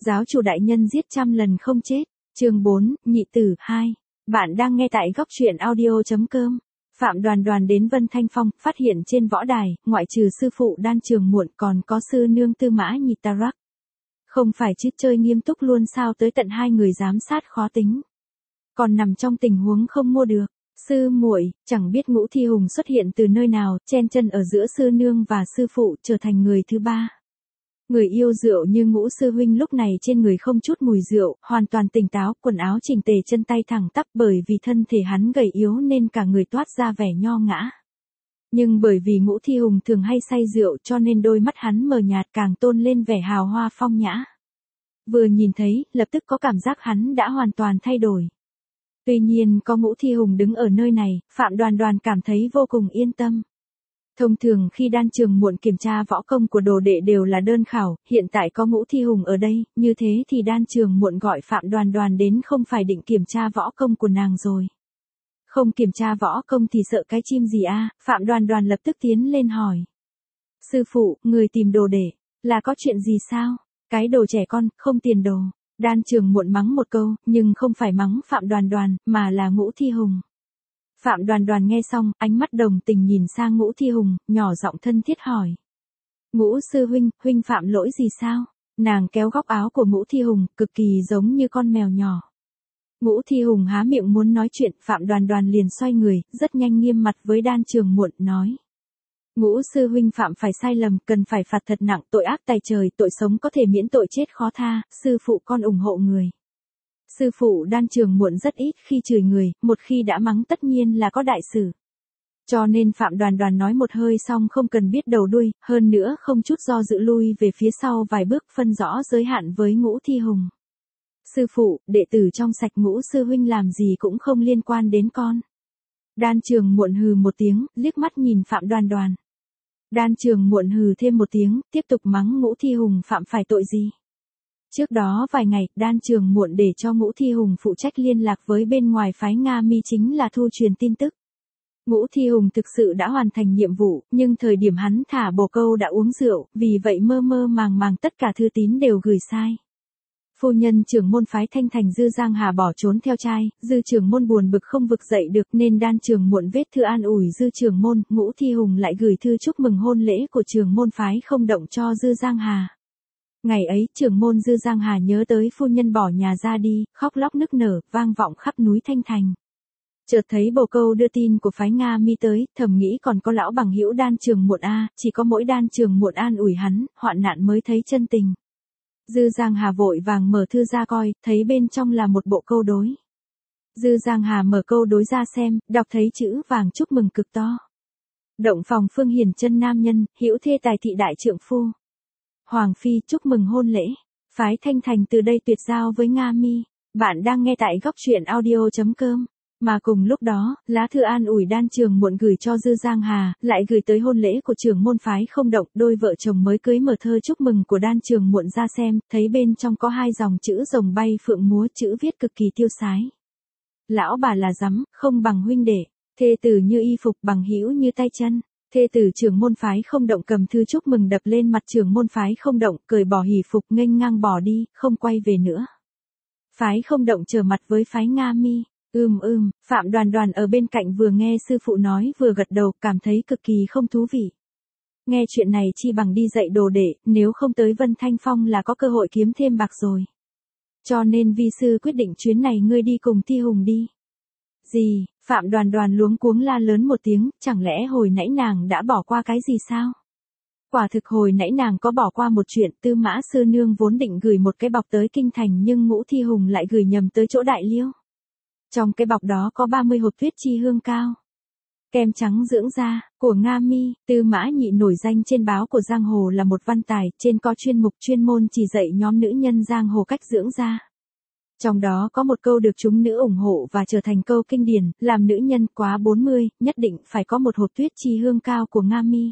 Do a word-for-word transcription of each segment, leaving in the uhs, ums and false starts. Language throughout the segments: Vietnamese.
Giáo chủ đại nhân giết trăm lần không chết. Chương bốn, nhị tử hai. Bạn đang nghe tại góc truyện audio chấm com. Phạm Đoàn Đoàn đến Vân Thanh Phong, phát hiện trên võ đài, ngoại trừ sư phụ Đan Trường Muộn còn có sư nương Tư Mã Nhị Tarak. Không phải chứ chơi nghiêm túc luôn sao tới tận hai người giám sát khó tính. Còn nằm trong tình huống không mua được. Sư muội, chẳng biết Ngũ Thi Hùng xuất hiện từ nơi nào, chen chân ở giữa sư nương và sư phụ, trở thành người thứ ba. Người yêu rượu như Ngũ sư huynh lúc này trên người không chút mùi rượu, hoàn toàn tỉnh táo, quần áo chỉnh tề, chân tay thẳng tắp, bởi vì thân thể hắn gầy yếu nên cả người toát ra vẻ nho ngã. Nhưng bởi vì Ngũ Thi Hùng thường hay say rượu cho nên đôi mắt hắn mờ nhạt càng tôn lên vẻ hào hoa phong nhã. Vừa nhìn thấy, lập tức có cảm giác hắn đã hoàn toàn thay đổi. Tuy nhiên có Ngũ Thi Hùng đứng ở nơi này, Phạm Đoàn Đoàn cảm thấy vô cùng yên tâm. Thông thường khi Đan Trường Muộn kiểm tra võ công của đồ đệ đều là đơn khảo, hiện tại có Ngũ Thi Hùng ở đây, như thế thì Đan Trường Muộn gọi Phạm Đoàn Đoàn đến không phải định kiểm tra võ công của nàng rồi. Không kiểm tra võ công thì sợ cái chim gì a? Phạm Đoàn Đoàn lập tức tiến lên hỏi. Sư phụ, người tìm đồ đệ, là có chuyện gì sao? Cái đồ trẻ con, không tiền đồ. Đan Trường Muộn mắng một câu, nhưng không phải mắng Phạm Đoàn Đoàn, mà là Ngũ Thi Hùng. Phạm Đoàn Đoàn nghe xong, ánh mắt đồng tình nhìn sang Ngũ Thi Hùng, nhỏ giọng thân thiết hỏi. Ngũ sư huynh, huynh phạm lỗi gì sao? Nàng kéo góc áo của Ngũ Thi Hùng, cực kỳ giống như con mèo nhỏ. Ngũ Thi Hùng há miệng muốn nói chuyện, Phạm Đoàn Đoàn liền xoay người, rất nhanh nghiêm mặt với Đan Trường Muộn, nói. Ngũ sư huynh phạm phải sai lầm, cần phải phạt thật nặng, tội ác tày trời, tội sống có thể miễn tội chết khó tha, sư phụ con ủng hộ người. Sư phụ Đan Trường Muộn rất ít khi chửi người, một khi đã mắng tất nhiên là có đại sự. Cho nên Phạm Đoàn Đoàn nói một hơi xong không cần biết đầu đuôi, hơn nữa không chút do dự lui về phía sau vài bước phân rõ giới hạn với Ngũ Thi Hùng. Sư phụ, đệ tử trong sạch, Ngũ sư huynh làm gì cũng không liên quan đến con. Đan Trường Muộn hừ một tiếng, liếc mắt nhìn Phạm Đoàn Đoàn. Đan Trường Muộn hừ thêm một tiếng, tiếp tục mắng Ngũ Thi Hùng phạm phải tội gì. Trước đó vài ngày, Đan Trường Muộn để cho Ngũ Thi Hùng phụ trách liên lạc với bên ngoài phái Nga Mi, chính là thu truyền tin tức. Ngũ Thi Hùng thực sự đã hoàn thành nhiệm vụ, nhưng thời điểm hắn thả bồ câu đã uống rượu, vì vậy mơ mơ màng màng tất cả thư tín đều gửi sai. Phu nhân trưởng môn phái Thanh Thành Dư Giang Hà bỏ trốn theo trai, Dư trưởng môn buồn bực không vực dậy được nên Đan Trường Muộn viết thư an ủi Dư trưởng môn, Ngũ Thi Hùng lại gửi thư chúc mừng hôn lễ của trưởng môn phái Không Động cho Dư Giang Hà. Ngày ấy, trưởng môn Dư Giang Hà nhớ tới phu nhân bỏ nhà ra đi, khóc lóc nức nở, vang vọng khắp núi Thanh Thành. Chợt thấy bồ câu đưa tin của phái Nga Mi tới, thầm nghĩ còn có lão bằng hữu Đan Trường Muộn a, chỉ có mỗi Đan Trường Muộn an ủi hắn, hoạn nạn mới thấy chân tình. Dư Giang Hà vội vàng mở thư ra coi, thấy bên trong là một bộ câu đối. Dư Giang Hà mở câu đối ra xem, đọc thấy chữ vàng chúc mừng cực to. Động phòng Phương Hiền chân nam nhân, hữu thê tài thị đại trượng phu. Hoàng phi chúc mừng hôn lễ. Phái Thanh Thành từ đây tuyệt giao với Nga Mi. Bạn đang nghe tại góc truyện audio chấm com. Mà cùng lúc đó, lá thư an ủi Đan Trường Muộn gửi cho Dư Giang Hà, lại gửi tới hôn lễ của trưởng môn phái Không Động, đôi vợ chồng mới cưới, mở thơ chúc mừng của Đan Trường Muộn ra xem, thấy bên trong có hai dòng chữ rồng bay phượng múa, chữ viết cực kỳ tiêu sái. Lão bà là rắm, không bằng huynh đệ, thê tử như y phục, bằng hữu như tay chân. Thê tử trưởng môn phái Không Động cầm thư chúc mừng đập lên mặt trưởng môn phái Không Động, cởi bỏ hỷ phục nghênh ngang bỏ đi, không quay về nữa. Phái Không Động trở mặt với phái Nga Mi. Ừm ừm, Phạm Đoàn Đoàn ở bên cạnh vừa nghe sư phụ nói vừa gật đầu, cảm thấy cực kỳ không thú vị. Nghe chuyện này chi bằng đi dạy đồ đệ, nếu không tới Vân Thanh Phong là có cơ hội kiếm thêm bạc rồi. Cho nên vi sư quyết định chuyến này ngươi đi cùng Thi Hùng đi. Gì? Phạm Đoàn Đoàn luống cuống la lớn một tiếng, chẳng lẽ hồi nãy nàng đã bỏ qua cái gì sao? Quả thực hồi nãy nàng có bỏ qua một chuyện, Tư Mã sư nương vốn định gửi một cái bọc tới kinh thành nhưng Ngũ Thi Hùng lại gửi nhầm tới chỗ Đại Liêu. Trong cái bọc đó có ba mươi hộp tuyết chi hương cao. Kem trắng dưỡng da, của Nga Mi. Tư Mã Nhị nổi danh trên báo của Giang Hồ là một văn tài, trên có chuyên mục chuyên môn chỉ dạy nhóm nữ nhân Giang Hồ cách dưỡng da. Trong đó có một câu được chúng nữ ủng hộ và trở thành câu kinh điển, làm nữ nhân quá bốn mươi, nhất định phải có một hộp tuyết chi hương cao của Nga Mi.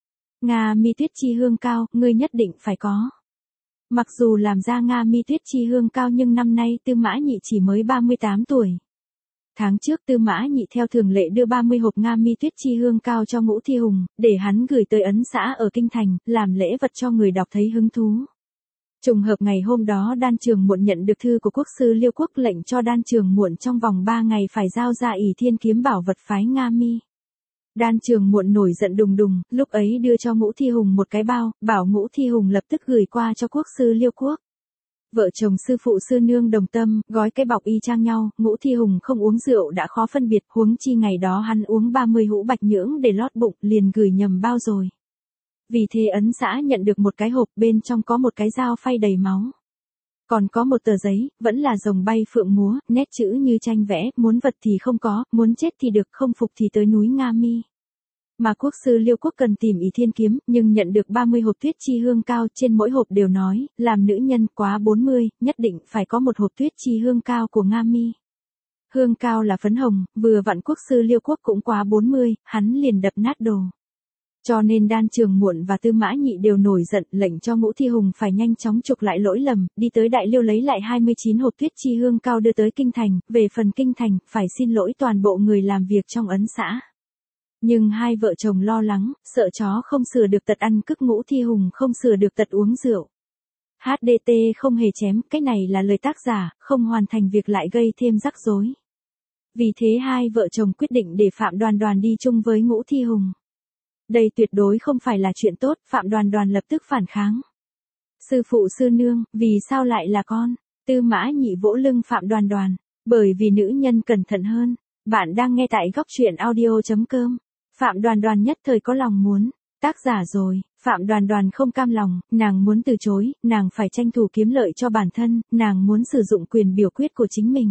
Nga Mi tuyết chi hương cao, ngươi nhất định phải có. Mặc dù làm ra Nga Mi tuyết chi hương cao nhưng năm nay Tư Mã Nhị chỉ mới ba mươi tám tuổi. Tháng trước Tư Mã Nhị theo thường lệ đưa ba mươi hộp Nga Mi tuyết chi hương cao cho Ngũ Thi Hùng, để hắn gửi tới ấn xã ở Kinh Thành, làm lễ vật cho người đọc thấy hứng thú. Trùng hợp ngày hôm đó Đan Trường Muộn nhận được thư của quốc sư Liêu Quốc lệnh cho Đan Trường Muộn trong vòng ba ngày phải giao ra ỷ thiên kiếm bảo vật phái Nga Mi. Đan Trường Muộn nổi giận đùng đùng, lúc ấy đưa cho Ngũ Thi Hùng một cái bao, bảo Ngũ Thi Hùng lập tức gửi qua cho quốc sư Liêu Quốc. Vợ chồng sư phụ sư nương đồng tâm, gói cái bọc y chang nhau, Ngũ Thi Hùng không uống rượu đã khó phân biệt, huống chi ngày đó hắn uống ba mươi hũ bạch nhưỡng để lót bụng, liền gửi nhầm bao rồi. Vì thế ấn xã nhận được một cái hộp, bên trong có một cái dao phay đầy máu. Còn có một tờ giấy, vẫn là rồng bay phượng múa, nét chữ như tranh vẽ, muốn vật thì không có, muốn chết thì được, không phục thì tới núi Nga Mi. Mà quốc sư Liêu Quốc cần tìm ỷ thiên kiếm, nhưng nhận được ba mươi hộp tuyết chi hương cao, trên mỗi hộp đều nói, làm nữ nhân quá bốn mươi, nhất định phải có một hộp tuyết chi hương cao của Nga Mi. Hương cao là phấn hồng, vừa vặn quốc sư Liêu Quốc cũng quá bốn mươi, hắn liền đập nát đồ. Cho nên Đan Trường Muộn và Tư Mã Nhị đều nổi giận, lệnh cho Ngũ Thi Hùng phải nhanh chóng chuộc lại lỗi lầm, đi tới Đại Liêu lấy lại hai mươi chín hộp tuyết chi hương cao đưa tới kinh thành, về phần kinh thành, phải xin lỗi toàn bộ người làm việc trong ấn xã. Nhưng hai vợ chồng lo lắng, sợ chó không sửa được tật ăn cức, Ngũ Thi Hùng không sửa được tật uống rượu. hát đê tê không hề chém, cái này là lời tác giả, không hoàn thành việc lại gây thêm rắc rối. Vì thế hai vợ chồng quyết định để Phạm Đoàn Đoàn đi chung với Ngũ Thi Hùng. Đây tuyệt đối không phải là chuyện tốt, Phạm Đoàn Đoàn lập tức phản kháng. Sư phụ sư nương, vì sao lại là con? Tư Mã Nhị vỗ lưng Phạm Đoàn Đoàn, bởi vì nữ nhân cẩn thận hơn. Bạn đang nghe tại góc truyện audio chấm com. Phạm Đoàn Đoàn nhất thời có lòng muốn. Tác giả rồi, Phạm Đoàn Đoàn không cam lòng, nàng muốn từ chối, nàng phải tranh thủ kiếm lợi cho bản thân, nàng muốn sử dụng quyền biểu quyết của chính mình.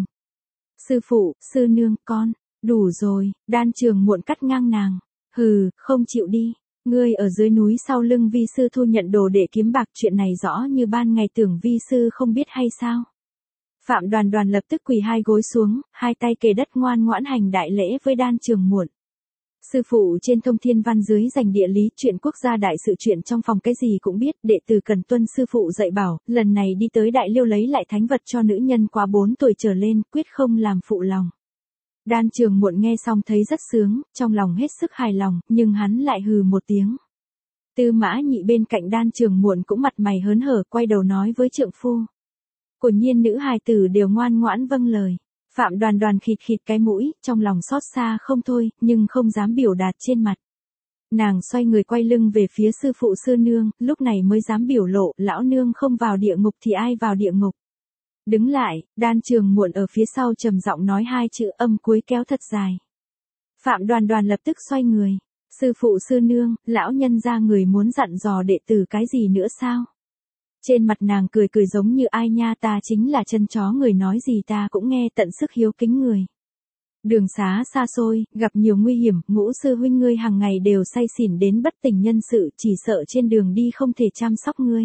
Sư phụ, sư nương, con, đủ rồi, Đan Trường Muộn cắt ngang nàng. Hừ, không chịu đi. Ngươi ở dưới núi sau lưng vi sư thu nhận đồ để kiếm bạc, chuyện này rõ như ban ngày, tưởng vi sư không biết hay sao? Phạm Đoàn Đoàn lập tức quỳ hai gối xuống, hai tay kề đất ngoan ngoãn hành đại lễ với Đan Trường Muộn. Sư phụ trên thông thiên văn, dưới dành địa lý, chuyện quốc gia đại sự, chuyện trong phòng cái gì cũng biết, đệ tử cần tuân sư phụ dạy bảo, lần này đi tới Đại Liêu lấy lại thánh vật cho nữ nhân quá bốn tuổi trở lên, quyết không làm phụ lòng. Đan Trường Muộn nghe xong thấy rất sướng, trong lòng hết sức hài lòng, nhưng hắn lại hừ một tiếng. Tư Mã Nhị bên cạnh Đan Trường Muộn cũng mặt mày hớn hở, quay đầu nói với trượng phu. Quả nhiên nữ hài tử đều ngoan ngoãn vâng lời. Phạm Đoàn Đoàn khịt khịt cái mũi, trong lòng xót xa không thôi, nhưng không dám biểu đạt trên mặt. Nàng xoay người quay lưng về phía sư phụ sư nương, lúc này mới dám biểu lộ, lão nương không vào địa ngục thì ai vào địa ngục. Đứng lại, Đan Trường Muộn ở phía sau trầm giọng nói hai chữ, âm cuối kéo thật dài. Phạm Đoàn Đoàn lập tức xoay người. Sư phụ sư nương, lão nhân ra người muốn dặn dò đệ tử cái gì nữa sao? Trên mặt nàng cười cười giống như ai nha, ta chính là chân chó, người nói gì ta cũng nghe, tận sức hiếu kính người. Đường xá xa xôi, gặp nhiều nguy hiểm, Ngũ sư huynh ngươi hàng ngày đều say xỉn đến bất tỉnh nhân sự, chỉ sợ trên đường đi không thể chăm sóc ngươi.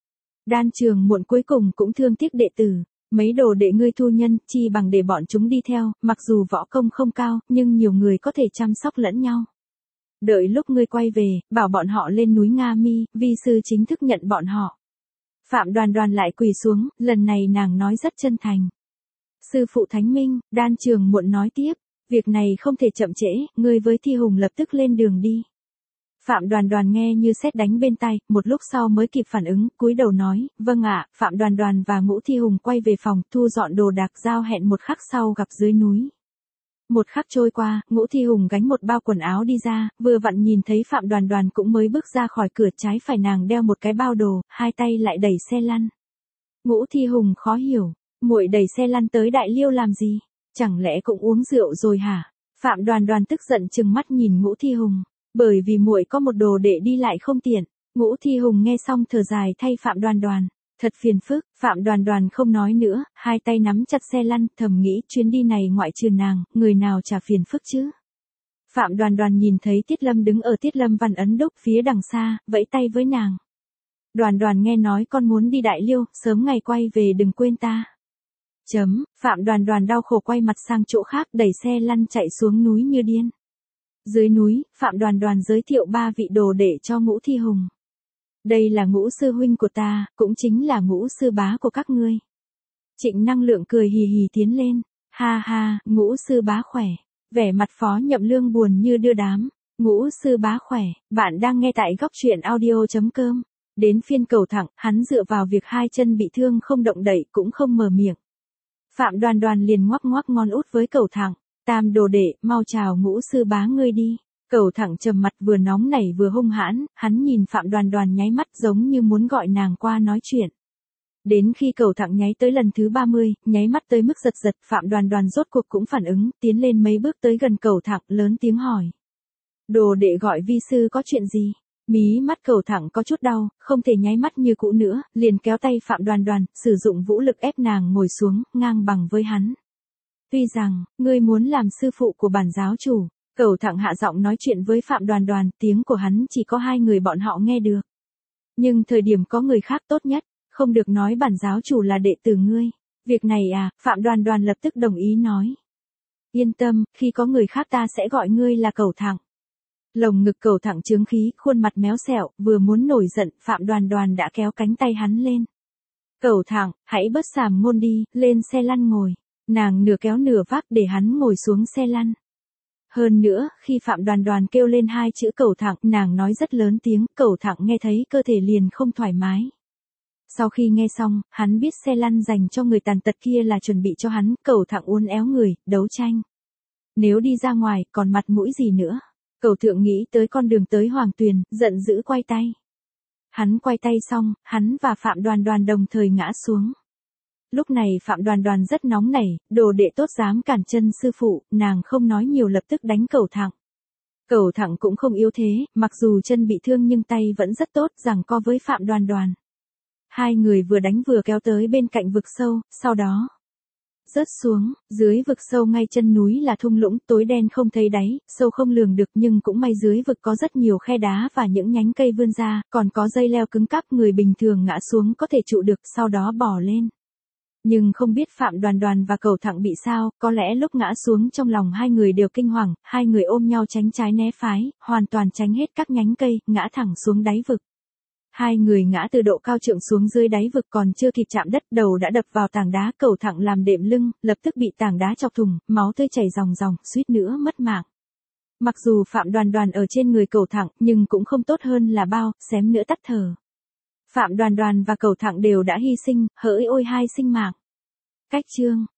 Đan Trường Muộn cuối cùng cũng thương tiếc đệ tử. Mấy đồ đệ ngươi thu nhân, chi bằng để bọn chúng đi theo, mặc dù võ công không cao, nhưng nhiều người có thể chăm sóc lẫn nhau. Đợi lúc ngươi quay về, bảo bọn họ lên núi Nga Mi, vi sư chính thức nhận bọn họ. Phạm Đoàn Đoàn lại quỳ xuống, lần này nàng nói rất chân thành. Sư phụ thánh minh, Đan Trường Muộn nói tiếp, việc này không thể chậm trễ, ngươi với Thi Hùng lập tức lên đường đi. Phạm Đoàn Đoàn nghe như sét đánh bên tai, một lúc sau mới kịp phản ứng, cúi đầu nói, vâng ạ. Phạm Đoàn Đoàn và Ngũ Thi Hùng quay về phòng, thu dọn đồ đạc, giao hẹn một khắc sau gặp dưới núi. Một khắc trôi qua, Ngũ Thi Hùng gánh một bao quần áo đi ra, vừa vặn nhìn thấy Phạm Đoàn Đoàn cũng mới bước ra khỏi cửa, trái phải nàng đeo một cái bao đồ, hai tay lại đẩy xe lăn. Ngũ Thi Hùng khó hiểu, muội đẩy xe lăn tới Đại Liêu làm gì? Chẳng lẽ cũng uống rượu rồi hả? Phạm Đoàn Đoàn tức giận trừng mắt nhìn Ngũ Thi Hùng. Bởi vì muội có một đồ để đi lại không tiện. Ngũ Thi Hùng nghe xong thở dài thay Phạm Đoàn Đoàn. Thật phiền phức, Phạm Đoàn Đoàn không nói nữa, hai tay nắm chặt xe lăn, thầm nghĩ chuyến đi này ngoại trừ nàng, người nào chả phiền phức chứ. Phạm Đoàn Đoàn nhìn thấy Tiết Lâm đứng ở Tiết Lâm Văn Ấn Đúc phía đằng xa, vẫy tay với nàng. Đoàn Đoàn nghe nói con muốn đi Đại Liêu, sớm ngày quay về đừng quên ta. Chấm, Phạm Đoàn Đoàn đau khổ quay mặt sang chỗ khác, đẩy xe lăn chạy xuống núi như điên. Dưới núi, Phạm Đoàn Đoàn giới thiệu ba vị đồ đệ cho Ngũ Thi Hùng. Đây là Ngũ sư huynh của ta, cũng chính là Ngũ sư bá của các ngươi. Trịnh Năng Lượng cười hì hì tiến lên. Ha ha, Ngũ sư bá khỏe. Vẻ mặt Phó Nhậm Lương buồn như đưa đám. Ngũ sư bá khỏe, bạn đang nghe tại góc truyện audio chấm com. Đến phiên Cầu Thẳng, hắn dựa vào việc hai chân bị thương không động đậy cũng không mở miệng. Phạm Đoan Đoan liền ngoắc ngoắc ngon út với Cầu Thẳng, tam đồ đệ, mau chào Ngũ sư bá ngươi đi. Cầu Thẳng trầm mặt vừa nóng nảy vừa hung hãn, hắn nhìn Phạm Đoan Đoan nháy mắt giống như muốn gọi nàng qua nói chuyện. Đến khi Cầu Thẳng nháy tới lần thứ ba mươi, nháy mắt tới mức giật giật, Phạm Đoan Đoan rốt cuộc cũng phản ứng, tiến lên mấy bước tới gần Cầu Thẳng, lớn tiếng hỏi. Đồ đệ gọi vi sư có chuyện gì? Mí mắt Cầu Thẳng có chút đau, không thể nháy mắt như cũ nữa, liền kéo tay Phạm Đoan Đoan, sử dụng vũ lực ép nàng ngồi xuống, ngang bằng với hắn. Tuy rằng, ngươi muốn làm sư phụ của bản giáo chủ, Cầu Thẳng hạ giọng nói chuyện với Phạm Đoan Đoan, tiếng của hắn chỉ có hai người bọn họ nghe được. Nhưng thời điểm có người khác tốt nhất, không được nói bản giáo chủ là đệ tử ngươi. Việc này à, Phạm Đoan Đoan lập tức đồng ý nói. Yên tâm, khi có người khác ta sẽ gọi ngươi là Cầu Thẳng. Lồng ngực Cầu Thẳng trướng khí, khuôn mặt méo xẹo, vừa muốn nổi giận, Phạm Đoan Đoan đã kéo cánh tay hắn lên. Cầu Thẳng, hãy bớt sàm ngôn đi, lên xe lăn ngồi. Nàng nửa kéo nửa vác để hắn ngồi xuống xe lăn. Hơn nữa, khi Phạm Đoan Đoan kêu lên hai chữ Cầu Thẳng, nàng nói rất lớn tiếng, Cầu Thẳng nghe thấy cơ thể liền không thoải mái. Sau khi nghe xong, hắn biết xe lăn dành cho người tàn tật kia là chuẩn bị cho hắn, Cầu Thẳng uốn éo người, đấu tranh. Nếu đi ra ngoài, còn mặt mũi gì nữa? Cầu Thượng nghĩ tới con đường tới Hoàng Tuyền, giận dữ quay tay. Hắn quay tay xong, hắn và Phạm Đoan Đoan đồng thời ngã xuống. Lúc này Phạm Đoan Đoan rất nóng nảy, đồ đệ tốt dám cản chân sư phụ, nàng không nói nhiều lập tức đánh Cầu Thẳng. Cầu Thẳng cũng không yếu thế, mặc dù chân bị thương nhưng tay vẫn rất tốt, giằng co với Phạm Đoan Đoan. Hai người vừa đánh vừa kéo tới bên cạnh vực sâu, sau đó rớt xuống, dưới vực sâu ngay chân núi là thung lũng tối đen không thấy đáy, sâu không lường được, nhưng cũng may dưới vực có rất nhiều khe đá và những nhánh cây vươn ra, còn có dây leo cứng cáp, người bình thường ngã xuống có thể trụ được, sau đó bò lên. Nhưng không biết Phạm Đoan Đoan và Cầu Thẳng bị sao, có lẽ lúc ngã xuống trong lòng hai người đều kinh hoàng, hai người ôm nhau tránh trái né phái, hoàn toàn tránh hết các nhánh cây, ngã thẳng xuống đáy vực. Hai người ngã từ độ cao trượng xuống dưới đáy vực, còn chưa kịp chạm đất, đầu đã đập vào tảng đá, Cầu Thẳng làm đệm lưng, lập tức bị tảng đá chọc thủng, máu tươi chảy ròng ròng, suýt nữa mất mạng. Mặc dù Phạm Đoan Đoan ở trên người Cầu Thẳng, nhưng cũng không tốt hơn là bao, xém nữa tắt thở. Phạm Đoan Đoan và Cầu Thẳng đều đã hy sinh, hỡi ôi hai sinh mạng. Cách chương